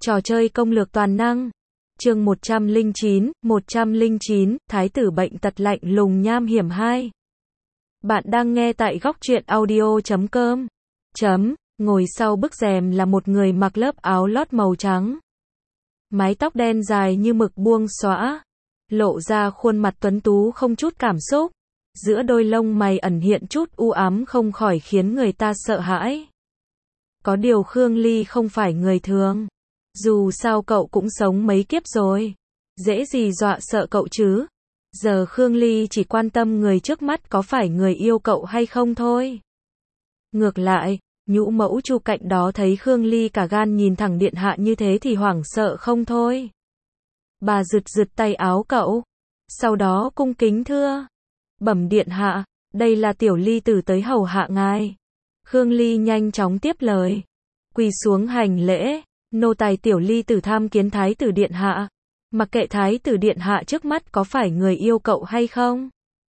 Trò chơi công lược toàn năng. Chương 109, Thái tử bệnh tật lạnh lùng nham hiểm 2. Bạn đang nghe tại góc truyện audio.com. Ngồi sau bức rèm là một người mặc lớp áo lót màu trắng. Mái tóc đen dài như mực buông xõa, lộ ra khuôn mặt tuấn tú không chút cảm xúc. Giữa đôi lông mày ẩn hiện chút u ám không khỏi khiến người ta sợ hãi. Có điều Khương Ly không phải người thường. Dù sao cậu cũng sống mấy kiếp rồi. Dễ gì dọa sợ cậu chứ. Giờ Khương Ly chỉ quan tâm người trước mắt có phải người yêu cậu hay không thôi. Ngược lại, nhũ mẫu Chu cạnh đó thấy Khương Ly cả gan nhìn thẳng điện hạ như thế thì hoảng sợ không thôi. Bà rụt tay áo cậu. Sau đó cung kính thưa. Bẩm điện hạ, đây là tiểu ly tử tới hầu hạ ngài. Khương Ly nhanh chóng tiếp lời. Quỳ xuống hành lễ. Nô tài tiểu ly tử tham kiến thái tử điện hạ. Mặc kệ thái tử điện hạ trước mắt có phải người yêu cậu hay không.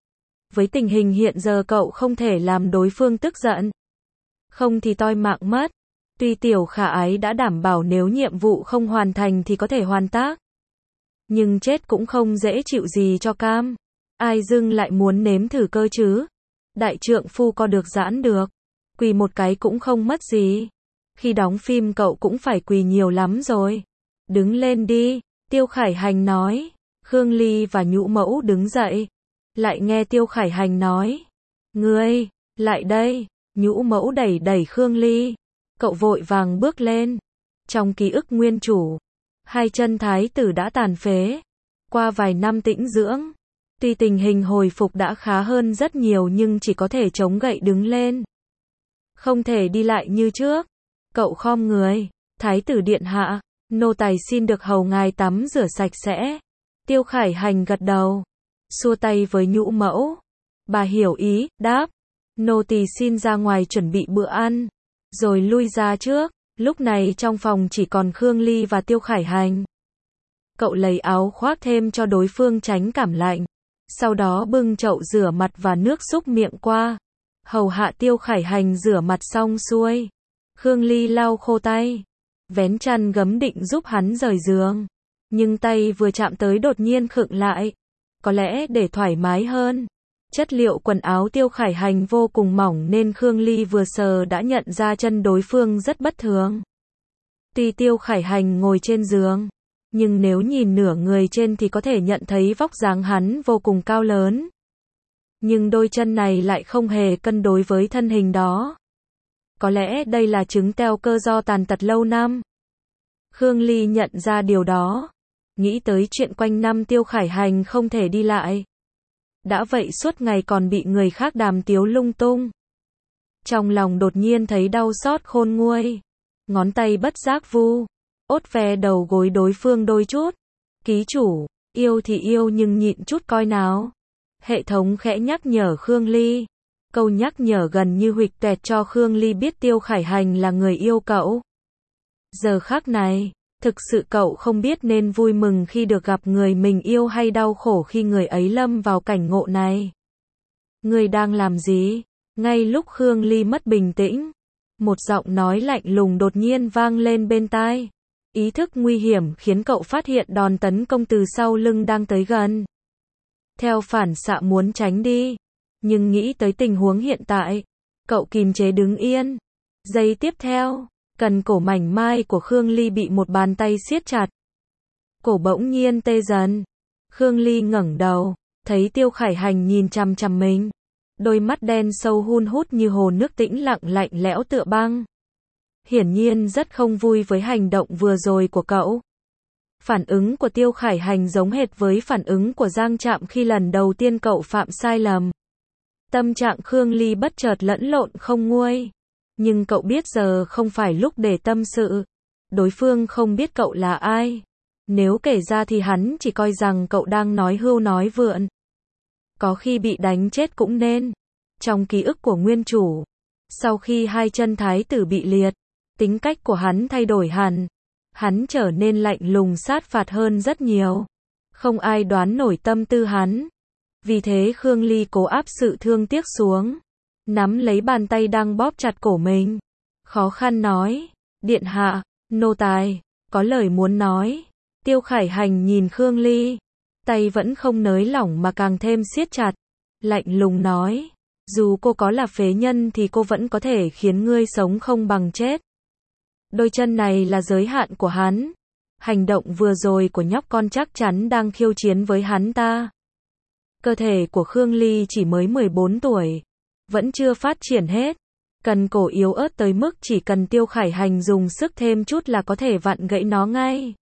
Với tình hình hiện giờ cậu không thể làm đối phương tức giận. Không thì toi mạng mất. Tuy tiểu khả ái đã đảm bảo nếu nhiệm vụ không hoàn thành thì có thể hoàn tác. Nhưng chết cũng không dễ chịu gì cho cam. Ai dưng lại muốn nếm thử cơ chứ. Đại trượng phu có được giãn được. Quỳ một cái cũng không mất gì. Khi đóng phim cậu cũng phải quỳ nhiều lắm rồi. Đứng lên đi, Tiêu Khải Hành nói. Khương Ly và nhũ mẫu đứng dậy. Lại nghe Tiêu Khải Hành nói. Ngươi, lại đây. Nhũ mẫu đẩy Khương Ly. Cậu vội vàng bước lên. Trong ký ức nguyên chủ, hai chân thái tử đã tàn phế. Qua vài năm tĩnh dưỡng, tuy tình hình hồi phục đã khá hơn rất nhiều nhưng chỉ có thể chống gậy đứng lên. Không thể đi lại như trước. Cậu khom người. Thái tử điện hạ, nô tài xin được hầu ngài tắm rửa sạch sẽ. Tiêu Khải Hành gật đầu. Xua tay với nhũ mẫu. Bà hiểu ý, đáp. Nô tỳ xin ra ngoài chuẩn bị bữa ăn. Rồi lui ra trước. Lúc này trong phòng chỉ còn Khương Ly và Tiêu Khải Hành. Cậu lấy áo khoác thêm cho đối phương tránh cảm lạnh. Sau đó bưng chậu rửa mặt và nước súc miệng qua. Hầu hạ Tiêu Khải Hành rửa mặt xong xuôi. Khương Ly lau khô tay. Vén chăn gấm định giúp hắn rời giường. Nhưng tay vừa chạm tới đột nhiên khựng lại. Có lẽ để thoải mái hơn. Chất liệu quần áo Tiêu Khải Hành vô cùng mỏng nên Khương Ly vừa sờ đã nhận ra chân đối phương rất bất thường. Tuy Tiêu Khải Hành ngồi trên giường, nhưng nếu nhìn nửa người trên thì có thể nhận thấy vóc dáng hắn vô cùng cao lớn. Nhưng đôi chân này lại không hề cân đối với thân hình đó. Có lẽ đây là chứng teo cơ do tàn tật lâu năm. Khương Ly nhận ra điều đó. Nghĩ tới chuyện quanh năm Tiêu Khải Hành không thể đi lại. Đã vậy suốt ngày còn bị người khác đàm tiếu lung tung. Trong lòng đột nhiên thấy đau xót khôn nguôi. Ngón tay bất giác vu ốt ve đầu gối đối phương đôi chút. Ký chủ, yêu thì yêu nhưng nhịn chút coi nào. Hệ thống khẽ nhắc nhở Khương Ly. Câu nhắc nhở gần như huỵch toẹt cho Khương Ly biết Tiêu Khải Hành là người yêu cậu. Giờ khắc này, thực sự cậu không biết nên vui mừng khi được gặp người mình yêu hay đau khổ khi người ấy lâm vào cảnh ngộ này. Người đang làm gì? Ngay lúc Khương Ly mất bình tĩnh, một giọng nói lạnh lùng đột nhiên vang lên bên tai. Ý thức nguy hiểm khiến cậu phát hiện đòn tấn công từ sau lưng đang tới gần. Theo phản xạ muốn tránh đi, nhưng nghĩ tới tình huống hiện tại, cậu kìm chế đứng yên. Giây tiếp theo, cần cổ mảnh mai của Khương Ly bị một bàn tay siết chặt. Cổ bỗng nhiên tê dần. Khương Ly ngẩng đầu, thấy Tiêu Khải Hành nhìn chằm chằm mình. Đôi mắt đen sâu hun hút như hồ nước tĩnh lặng lạnh lẽo tựa băng. Hiển nhiên rất không vui với hành động vừa rồi của cậu. Phản ứng của Tiêu Khải Hành giống hệt với phản ứng của Giang Trạm khi lần đầu tiên cậu phạm sai lầm. Tâm trạng Khương Ly bất chợt lẫn lộn không nguôi. Nhưng cậu biết giờ không phải lúc để tâm sự. Đối phương không biết cậu là ai. Nếu kể ra thì hắn chỉ coi rằng cậu đang nói hưu nói vượn. Có khi bị đánh chết cũng nên. Trong ký ức của nguyên chủ, sau khi hai chân thái tử bị liệt, tính cách của hắn thay đổi hẳn. Hắn trở nên lạnh lùng sát phạt hơn rất nhiều. Không ai đoán nổi tâm tư hắn. Vì thế Khương Ly cố áp sự thương tiếc xuống. Nắm lấy bàn tay đang bóp chặt cổ mình. Khó khăn nói. Điện hạ, nô tài, có lời muốn nói. Tiêu Khải Hành nhìn Khương Ly, tay vẫn không nới lỏng mà càng thêm siết chặt, lạnh lùng nói, dù cô có là phế nhân thì cô vẫn có thể khiến ngươi sống không bằng chết. Đôi chân này là giới hạn của hắn. Hành động vừa rồi của nhóc con chắc chắn đang khiêu chiến với hắn ta. Cơ thể của Khương Ly chỉ mới 14 tuổi, vẫn chưa phát triển hết. Cần cổ yếu ớt tới mức chỉ cần Tiêu Khải Hành dùng sức thêm chút là có thể vặn gãy nó ngay.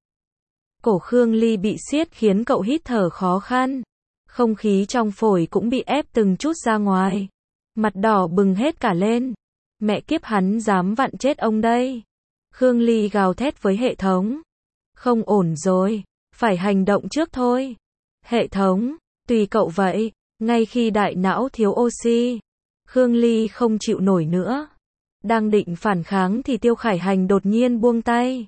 Cổ Khương Ly bị siết khiến cậu hít thở khó khăn. Không khí trong phổi cũng bị ép từng chút ra ngoài. Mặt đỏ bừng hết cả lên. Mẹ kiếp, hắn dám vặn chết ông đây. Khương Ly gào thét với hệ thống. Không ổn rồi, phải hành động trước thôi. Hệ thống, tùy cậu vậy. Ngay khi đại não thiếu oxy, Khương Ly không chịu nổi nữa. Đang định phản kháng thì Tiêu Khải Hành đột nhiên buông tay,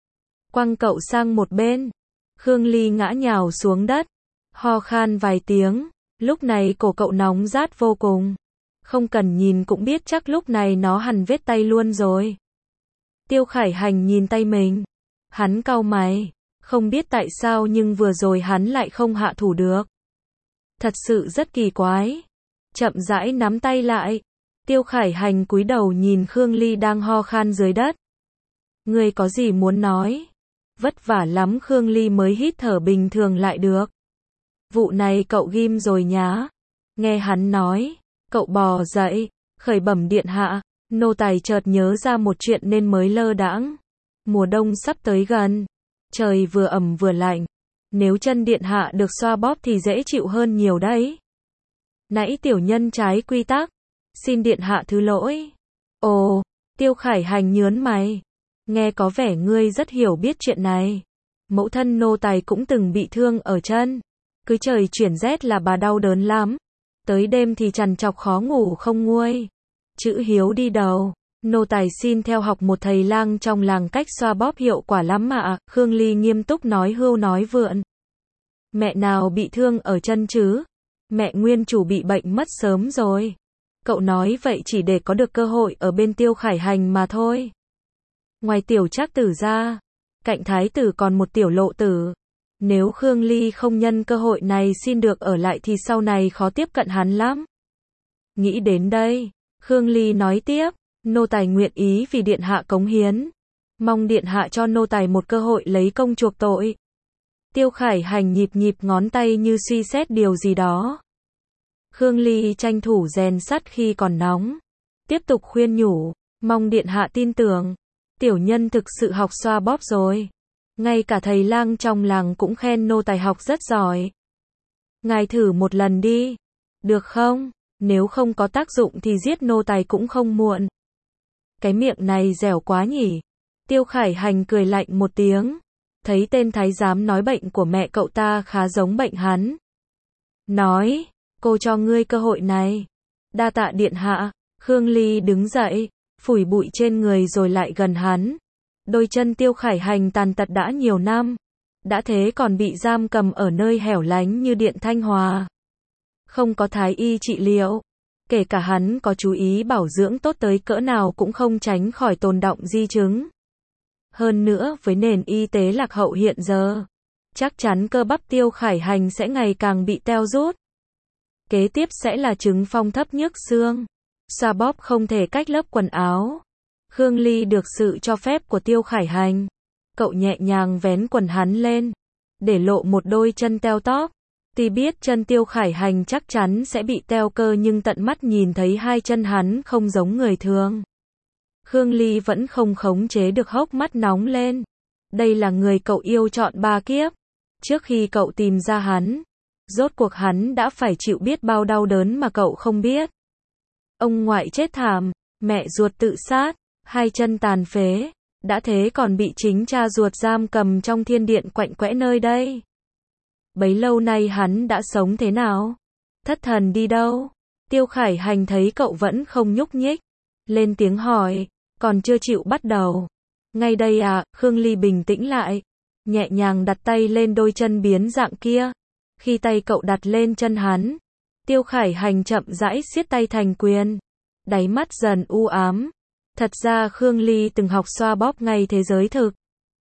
quăng cậu sang một bên. Khương Ly ngã nhào xuống đất, ho khan vài tiếng. Lúc này cổ cậu nóng rát vô cùng. Không cần nhìn cũng biết chắc lúc này nó hằn vết tay luôn rồi. Tiêu Khải Hành nhìn tay mình. Hắn cau mày. Không biết tại sao nhưng vừa rồi hắn lại không hạ thủ được. Thật sự rất kỳ quái. Chậm rãi nắm tay lại. Tiêu Khải Hành cúi đầu nhìn Khương Ly đang ho khan dưới đất. Ngươi có gì muốn nói? Vất vả lắm Khương Ly mới hít thở bình thường lại được. Vụ này cậu ghim rồi nhá. Nghe hắn nói, cậu bò dậy, khởi bẩm điện hạ. Nô tài chợt nhớ ra một chuyện nên mới lơ đãng. Mùa đông sắp tới gần, trời vừa ẩm vừa lạnh. Nếu chân điện hạ được xoa bóp thì dễ chịu hơn nhiều đấy. Nãy tiểu nhân trái quy tắc, xin điện hạ thứ lỗi. Ồ, Tiêu Khải Hành nhớn mày. Nghe có vẻ ngươi rất hiểu biết chuyện này. Mẫu thân nô tài cũng từng bị thương ở chân. Cứ trời chuyển rét là bà đau đớn lắm. Tới đêm thì trằn trọc khó ngủ không nguôi. Chữ hiếu đi đầu. Nô tài xin theo học một thầy lang trong làng cách xoa bóp hiệu quả lắm mà. Khương Ly nghiêm túc nói hưu nói vượn. Mẹ nào bị thương ở chân chứ? Mẹ nguyên chủ bị bệnh mất sớm rồi. Cậu nói vậy chỉ để có được cơ hội ở bên Tiêu Khải Hành mà thôi. Ngoài tiểu trác tử ra, cạnh thái tử còn một tiểu lộ tử. Nếu Khương Ly không nhân cơ hội này xin được ở lại thì sau này khó tiếp cận hắn lắm. Nghĩ đến đây, Khương Ly nói tiếp, nô tài nguyện ý vì điện hạ cống hiến. Mong điện hạ cho nô tài một cơ hội lấy công chuộc tội. Tiêu Khải Hành nhịp ngón tay như suy xét điều gì đó. Khương Ly tranh thủ rèn sắt khi còn nóng. Tiếp tục khuyên nhủ, mong điện hạ tin tưởng. Tiểu nhân thực sự học xoa bóp rồi. Ngay cả thầy lang trong làng cũng khen nô tài học rất giỏi. Ngài thử một lần đi. Được không? Nếu không có tác dụng thì giết nô tài cũng không muộn. Cái miệng này dẻo quá nhỉ. Tiêu Khải Hành cười lạnh một tiếng. Thấy tên thái giám nói bệnh của mẹ cậu ta khá giống bệnh hắn. Nói, cô cho ngươi cơ hội này. Đa tạ điện hạ. Khương Ly đứng dậy, phủi bụi trên người rồi lại gần hắn. Đôi chân Tiêu Khải Hành tàn tật đã nhiều năm. Đã thế còn bị giam cầm ở nơi hẻo lánh như Điện Thanh Hòa. Không có thái y trị liệu. Kể cả hắn có chú ý bảo dưỡng tốt tới cỡ nào cũng không tránh khỏi tồn đọng di chứng. Hơn nữa với nền y tế lạc hậu hiện giờ, chắc chắn cơ bắp Tiêu Khải Hành sẽ ngày càng bị teo rút. Kế tiếp sẽ là chứng phong thấp nhức xương. Xoa bóp không thể cách lớp quần áo. Khương Ly được sự cho phép của Tiêu Khải Hành. Cậu nhẹ nhàng vén quần hắn lên, để lộ một đôi chân teo tóp. Tuy biết chân Tiêu Khải Hành chắc chắn sẽ bị teo cơ nhưng tận mắt nhìn thấy hai chân hắn không giống người thường. Khương Ly vẫn không khống chế được hốc mắt nóng lên. Đây là người cậu yêu trọn 3 kiếp. Trước khi cậu tìm ra hắn, rốt cuộc hắn đã phải chịu biết bao đau đớn mà cậu không biết. Ông ngoại chết thảm, mẹ ruột tự sát, hai chân tàn phế, đã thế còn bị chính cha ruột giam cầm trong thiên điện quạnh quẽ nơi đây. Bấy lâu nay hắn đã sống thế nào? Thất thần đi đâu? Tiêu Khải Hành thấy cậu vẫn không nhúc nhích, lên tiếng hỏi, còn chưa chịu bắt đầu. Ngay đây à, Khương Ly bình tĩnh lại, nhẹ nhàng đặt tay lên đôi chân biến dạng kia. Khi tay cậu đặt lên chân hắn, Tiêu Khải Hành chậm rãi siết tay thành quyền, đáy mắt dần u ám. Thật ra Khương Ly từng học xoa bóp ngay thế giới thực.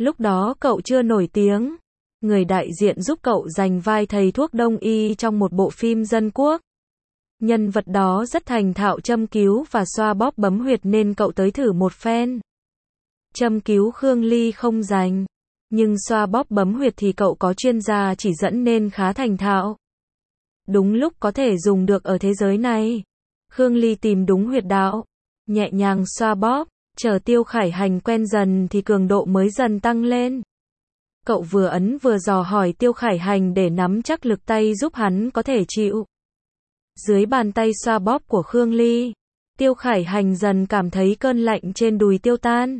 Lúc đó cậu chưa nổi tiếng. Người đại diện giúp cậu giành vai thầy thuốc đông y trong một bộ phim dân quốc. Nhân vật đó rất thành thạo châm cứu và xoa bóp bấm huyệt nên cậu tới thử một phen. Châm cứu Khương Ly không giành, nhưng xoa bóp bấm huyệt thì cậu có chuyên gia chỉ dẫn nên khá thành thạo. Đúng lúc có thể dùng được ở thế giới này. Khương Ly tìm đúng huyệt đạo, nhẹ nhàng xoa bóp, chờ Tiêu Khải Hành quen dần thì cường độ mới dần tăng lên. Cậu vừa ấn vừa dò hỏi Tiêu Khải Hành để nắm chắc lực tay giúp hắn có thể chịu. Dưới bàn tay xoa bóp của Khương Ly, Tiêu Khải Hành dần cảm thấy cơn lạnh trên đùi tiêu tan.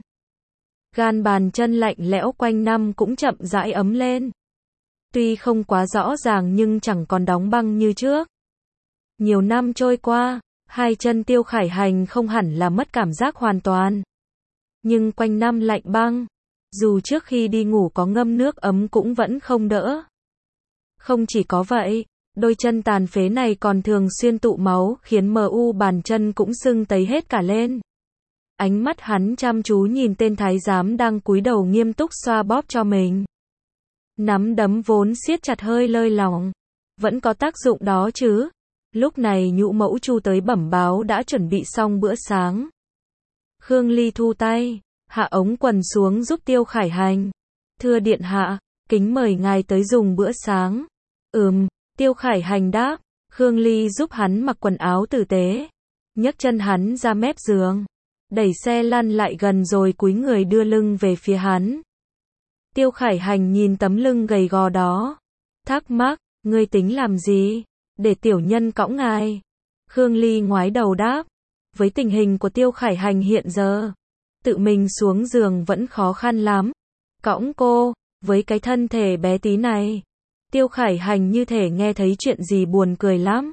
Gan bàn chân lạnh lẽo quanh năm cũng chậm rãi ấm lên. Tuy không quá rõ ràng nhưng chẳng còn đóng băng như trước. Nhiều năm trôi qua, hai chân Tiêu Khải Hành không hẳn là mất cảm giác hoàn toàn. Nhưng quanh năm lạnh băng, dù trước khi đi ngủ có ngâm nước ấm cũng vẫn không đỡ. Không chỉ có vậy, đôi chân tàn phế này còn thường xuyên tụ máu khiến mu bàn chân cũng sưng tấy hết cả lên. Ánh mắt hắn chăm chú nhìn tên thái giám đang cúi đầu nghiêm túc xoa bóp cho mình. Nắm đấm vốn siết chặt hơi lơi lỏng. Vẫn có tác dụng đó chứ. Lúc này Nhũ Mẫu Chu tới bẩm báo đã chuẩn bị xong bữa sáng. Khương Ly thu tay, hạ ống quần xuống giúp Tiêu Khải Hành. Thưa điện hạ, kính mời ngài tới dùng bữa sáng. Tiêu Khải Hành đáp. Khương Ly giúp hắn mặc quần áo tử tế. Nhấc chân hắn ra mép giường. Đẩy xe lăn lại gần rồi cúi người đưa lưng về phía hắn. Tiêu Khải Hành nhìn tấm lưng gầy gò đó. Thắc mắc, ngươi tính làm gì? Để tiểu nhân cõng ngài. Khương Ly ngoái đầu đáp. Với tình hình của Tiêu Khải Hành hiện giờ, tự mình xuống giường vẫn khó khăn lắm. Cõng cô, với cái thân thể bé tí này. Tiêu Khải Hành như thể nghe thấy chuyện gì buồn cười lắm.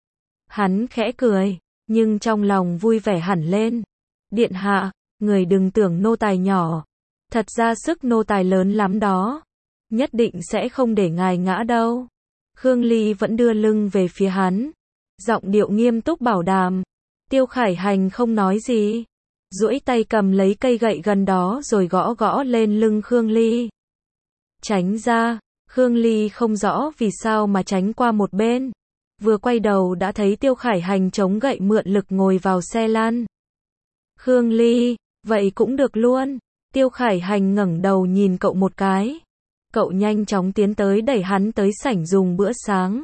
Hắn khẽ cười, nhưng trong lòng vui vẻ hẳn lên. Điện hạ, người đừng tưởng nô tài nhỏ. Thật ra sức nô tài lớn lắm đó. Nhất định sẽ không để ngài ngã đâu. Khương Ly vẫn đưa lưng về phía hắn. Giọng điệu nghiêm túc bảo đảm. Tiêu Khải Hành không nói gì. Duỗi tay cầm lấy cây gậy gần đó rồi gõ gõ lên lưng Khương Ly. Tránh ra. Khương Ly không rõ vì sao mà tránh qua một bên. Vừa quay đầu đã thấy Tiêu Khải Hành chống gậy mượn lực ngồi vào xe lăn. Khương Ly, vậy cũng được luôn. Tiêu Khải Hành ngẩng đầu nhìn cậu một cái. Cậu nhanh chóng tiến tới đẩy hắn tới sảnh dùng bữa sáng.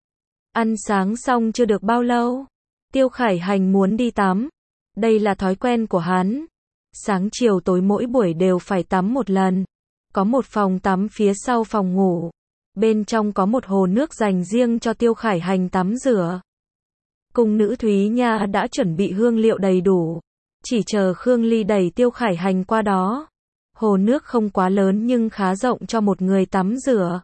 Ăn sáng xong chưa được bao lâu, Tiêu Khải Hành muốn đi tắm. Đây là thói quen của hắn. Sáng chiều tối mỗi buổi đều phải tắm một lần. Có một phòng tắm phía sau phòng ngủ. Bên trong có một hồ nước dành riêng cho Tiêu Khải Hành tắm rửa. Cung nữ Thúy Nha đã chuẩn bị hương liệu đầy đủ. Chỉ chờ Khương Ly đẩy Tiêu Khải Hành qua đó. Hồ nước không quá lớn nhưng khá rộng cho một người tắm rửa.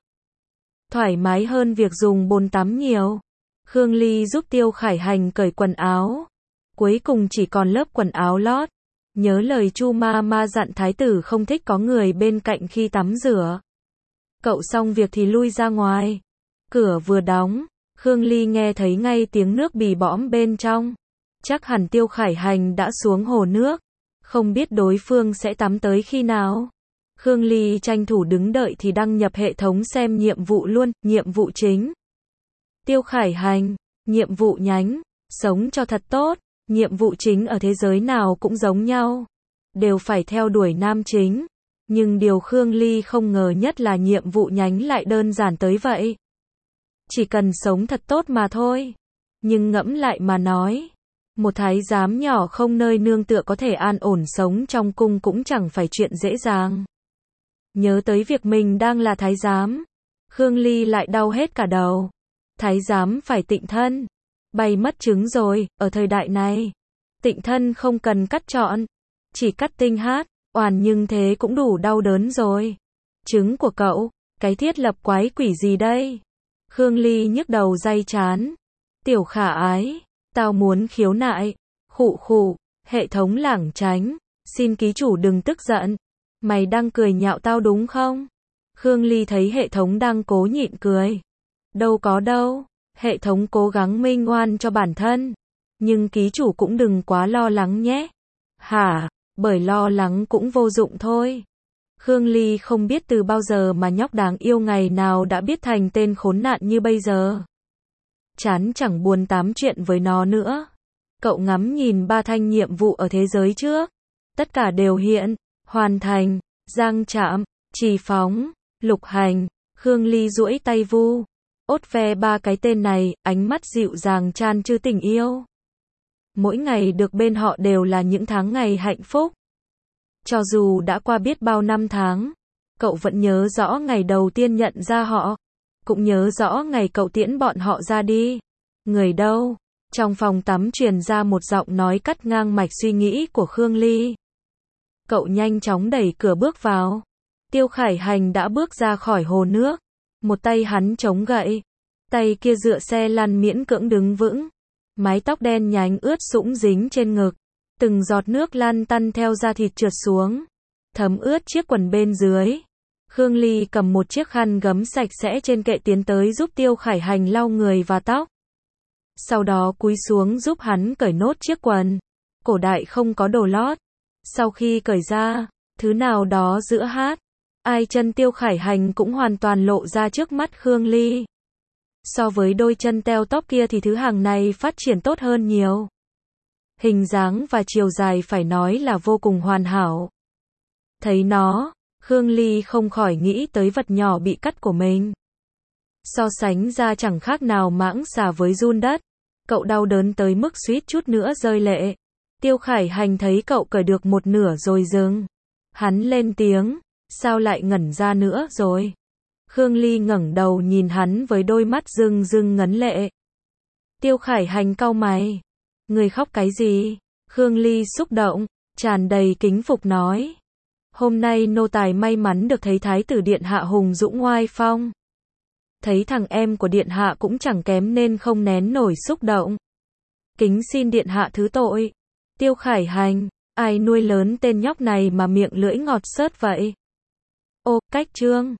Thoải mái hơn việc dùng bồn tắm nhiều. Khương Ly giúp Tiêu Khải Hành cởi quần áo. Cuối cùng chỉ còn lớp quần áo lót. Nhớ lời Chu ma ma dặn thái tử không thích có người bên cạnh khi tắm rửa. Cậu xong việc thì lui ra ngoài. Cửa vừa đóng, Khương Ly nghe thấy ngay tiếng nước bì bõm bên trong. Chắc hẳn Tiêu Khải Hành đã xuống hồ nước. Không biết đối phương sẽ tắm tới khi nào. Khương Ly tranh thủ đứng đợi thì đăng nhập hệ thống xem nhiệm vụ luôn. Nhiệm vụ chính. Tiêu Khải Hành. Nhiệm vụ nhánh. Sống cho thật tốt. Nhiệm vụ chính ở thế giới nào cũng giống nhau. Đều phải theo đuổi nam chính. Nhưng điều Khương Ly không ngờ nhất là nhiệm vụ nhánh lại đơn giản tới vậy. Chỉ cần sống thật tốt mà thôi. Nhưng ngẫm lại mà nói. Một thái giám nhỏ không nơi nương tựa có thể an ổn sống trong cung cũng chẳng phải chuyện dễ dàng. Nhớ tới việc mình đang là thái giám. Khương Ly lại đau hết cả đầu. Thái giám phải tịnh thân. Bay mất trứng rồi, ở thời đại này. Tịnh thân không cần cắt trọn. Chỉ cắt tinh hát, oàn nhưng thế cũng đủ đau đớn rồi. Trứng của cậu, cái thiết lập quái quỷ gì đây? Khương Ly nhức đầu day chán. Tiểu Khả Ái. Tao muốn khiếu nại. Khụ khụ, hệ thống lảng tránh. Xin ký chủ đừng tức giận. Mày đang cười nhạo tao đúng không? Khương Ly thấy hệ thống đang cố nhịn cười. Đâu có đâu. Hệ thống cố gắng minh oan cho bản thân. Nhưng ký chủ cũng đừng quá lo lắng nhé. Hả? Bởi lo lắng cũng vô dụng thôi. Khương Ly không biết từ bao giờ mà nhóc đáng yêu ngày nào đã biết thành tên khốn nạn như bây giờ. Chán chẳng buồn tám chuyện với nó nữa. Cậu ngắm nhìn 3 thanh nhiệm vụ ở thế giới trước. Tất cả đều hiện, hoàn thành, Giang Trạm, Trì Phóng, Lục Hành. Khương Ly duỗi tay vu, ốt ve 3 cái tên này, ánh mắt dịu dàng chan chứa tình yêu. Mỗi ngày được bên họ đều là những tháng ngày hạnh phúc. Cho dù đã qua biết bao năm tháng, cậu vẫn nhớ rõ ngày đầu tiên nhận ra họ, cũng nhớ rõ ngày cậu tiễn bọn họ ra đi. Người đâu? Trong phòng tắm truyền ra một giọng nói cắt ngang mạch suy nghĩ của Khương Ly. Cậu nhanh chóng đẩy cửa bước vào. Tiêu Khải Hành đã bước ra khỏi hồ nước. Một tay hắn chống gậy, tay kia dựa xe lăn miễn cưỡng đứng vững. Mái tóc đen nhánh ướt sũng dính trên ngực. Từng giọt nước lăn tăn theo da thịt trượt xuống, thấm ướt chiếc quần bên dưới. Khương Ly cầm một chiếc khăn gấm sạch sẽ trên kệ tiến tới giúp Tiêu Khải Hành lau người và tóc. Sau đó cúi xuống giúp hắn cởi nốt chiếc quần. Cổ đại không có đồ lót. Sau khi cởi ra, thứ nào đó giữa hát, ai chân Tiêu Khải Hành cũng hoàn toàn lộ ra trước mắt Khương Ly. So với đôi chân teo tóp kia thì thứ hàng này phát triển tốt hơn nhiều. Hình dáng và chiều dài phải nói là vô cùng hoàn hảo. Thấy nó, Khương Ly không khỏi nghĩ tới vật nhỏ bị cắt của mình. So sánh ra chẳng khác nào mãng xà với giun đất. Cậu đau đớn tới mức suýt chút nữa rơi lệ. Tiêu Khải Hành thấy cậu cởi được một nửa rồi dừng. Hắn lên tiếng, sao lại ngẩn ra nữa rồi? Khương Ly ngẩng đầu nhìn hắn với đôi mắt rưng rưng ngấn lệ. Tiêu Khải Hành cau mày. Người khóc cái gì? Khương Ly xúc động, tràn đầy kính phục nói. Hôm nay nô tài may mắn được thấy Thái tử Điện Hạ hùng dũng oai phong. Thấy thằng em của Điện Hạ cũng chẳng kém nên không nén nổi xúc động. Kính xin Điện Hạ thứ tội. Tiêu Khải Hành, ai nuôi lớn tên nhóc này mà miệng lưỡi ngọt xớt vậy? Ô, cách chương.